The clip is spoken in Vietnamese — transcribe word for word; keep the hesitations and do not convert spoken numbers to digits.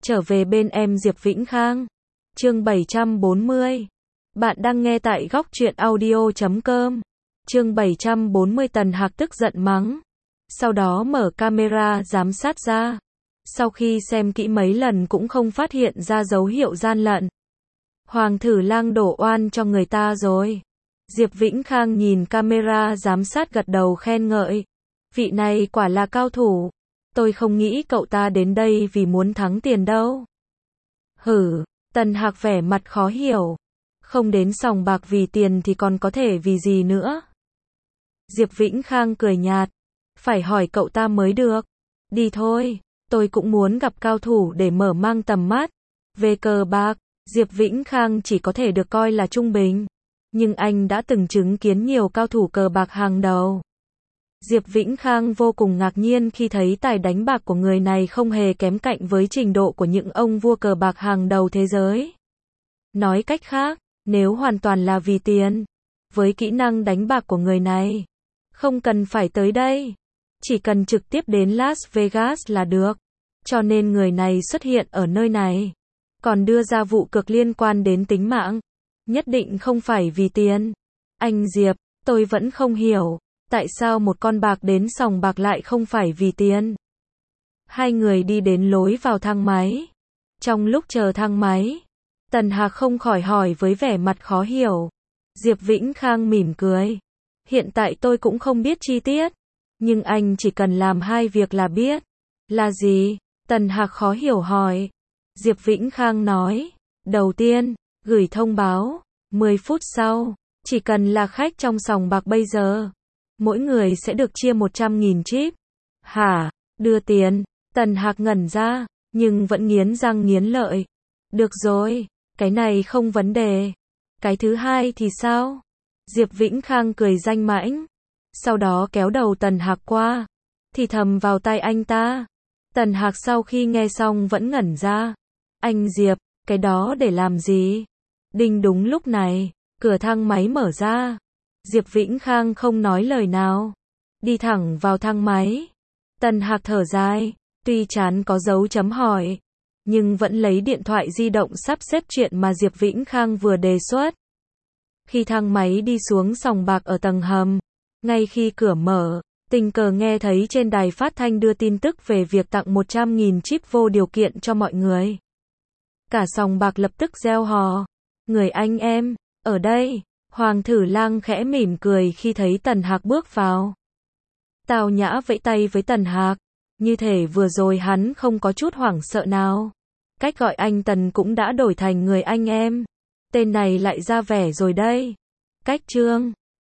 Trở về bên em Diệp Vĩnh Khang. Chương bảy trăm bốn mươi. Bạn đang nghe tại góc truyện audio chấm com. Chương bảy trăm bốn mươi. Tần Hạc tức giận mắng. Sau đó mở camera giám sát ra. Sau khi xem kỹ mấy lần cũng không phát hiện ra dấu hiệu gian lận. Hoàng Thử Lang đổ oan cho người ta rồi. Diệp Vĩnh Khang nhìn camera giám sát gật đầu khen ngợi. Vị này quả là cao thủ. Tôi không nghĩ cậu ta đến đây vì muốn thắng tiền đâu. Hử, Tần Hạc vẻ mặt khó hiểu. Không đến sòng bạc vì tiền thì còn có thể vì gì nữa. Diệp Vĩnh Khang cười nhạt. Phải hỏi cậu ta mới được. Đi thôi, tôi cũng muốn gặp cao thủ để mở mang tầm mắt. Về cờ bạc, Diệp Vĩnh Khang chỉ có thể được coi là trung bình. Nhưng anh đã từng chứng kiến nhiều cao thủ cờ bạc hàng đầu. Diệp Vĩnh Khang vô cùng ngạc nhiên khi thấy tài đánh bạc của người này không hề kém cạnh với trình độ của những ông vua cờ bạc hàng đầu thế giới. Nói cách khác, nếu hoàn toàn là vì tiền, với kỹ năng đánh bạc của người này, không cần phải tới đây, chỉ cần trực tiếp đến Las Vegas là được. Cho nên người này xuất hiện ở nơi này, còn đưa ra vụ cược liên quan đến tính mạng, nhất định không phải vì tiền. Anh Diệp, tôi vẫn không hiểu. Tại sao một con bạc đến sòng bạc lại không phải vì tiền? Hai người đi đến lối vào thang máy. Trong lúc chờ thang máy, Tần Hạc không khỏi hỏi với vẻ mặt khó hiểu. Diệp Vĩnh Khang mỉm cười. Hiện tại tôi cũng không biết chi tiết, nhưng anh chỉ cần làm hai việc là biết. Là gì? Tần Hạc khó hiểu hỏi. Diệp Vĩnh Khang nói. Đầu tiên, gửi thông báo. mười phút sau, chỉ cần là khách trong sòng bạc bây giờ, mỗi người sẽ được chia một trăm nghìn chip. Hả? Đưa tiền? Tần Hạc ngẩn ra, nhưng vẫn nghiến răng nghiến lợi. Được rồi, cái này không vấn đề. Cái thứ hai thì sao? Diệp Vĩnh Khang cười danh mãnh. Sau đó kéo đầu Tần Hạc qua, thì thầm vào tai anh ta. Tần Hạc sau khi nghe xong vẫn ngẩn ra. Anh Diệp, cái đó để làm gì? Đinh đúng lúc này, cửa thang máy mở ra. Diệp Vĩnh Khang không nói lời nào, đi thẳng vào thang máy. Tần Hạc thở dài, tuy chán có dấu chấm hỏi, nhưng vẫn lấy điện thoại di động sắp xếp chuyện mà Diệp Vĩnh Khang vừa đề xuất. Khi thang máy đi xuống sòng bạc ở tầng hầm, ngay khi cửa mở, tình cờ nghe thấy trên đài phát thanh đưa tin tức về việc tặng một trăm nghìn chip vô điều kiện cho mọi người. Cả sòng bạc lập tức reo hò. Người anh em, ở đây. Hoàng Thử Lang khẽ mỉm cười khi thấy Tần Hạc bước vào. Tào Nhã vẫy tay với Tần Hạc, như thể vừa rồi hắn không có chút hoảng sợ nào. Cách gọi anh Tần cũng đã đổi thành người anh em. Tên này lại ra vẻ rồi đây. Cách chương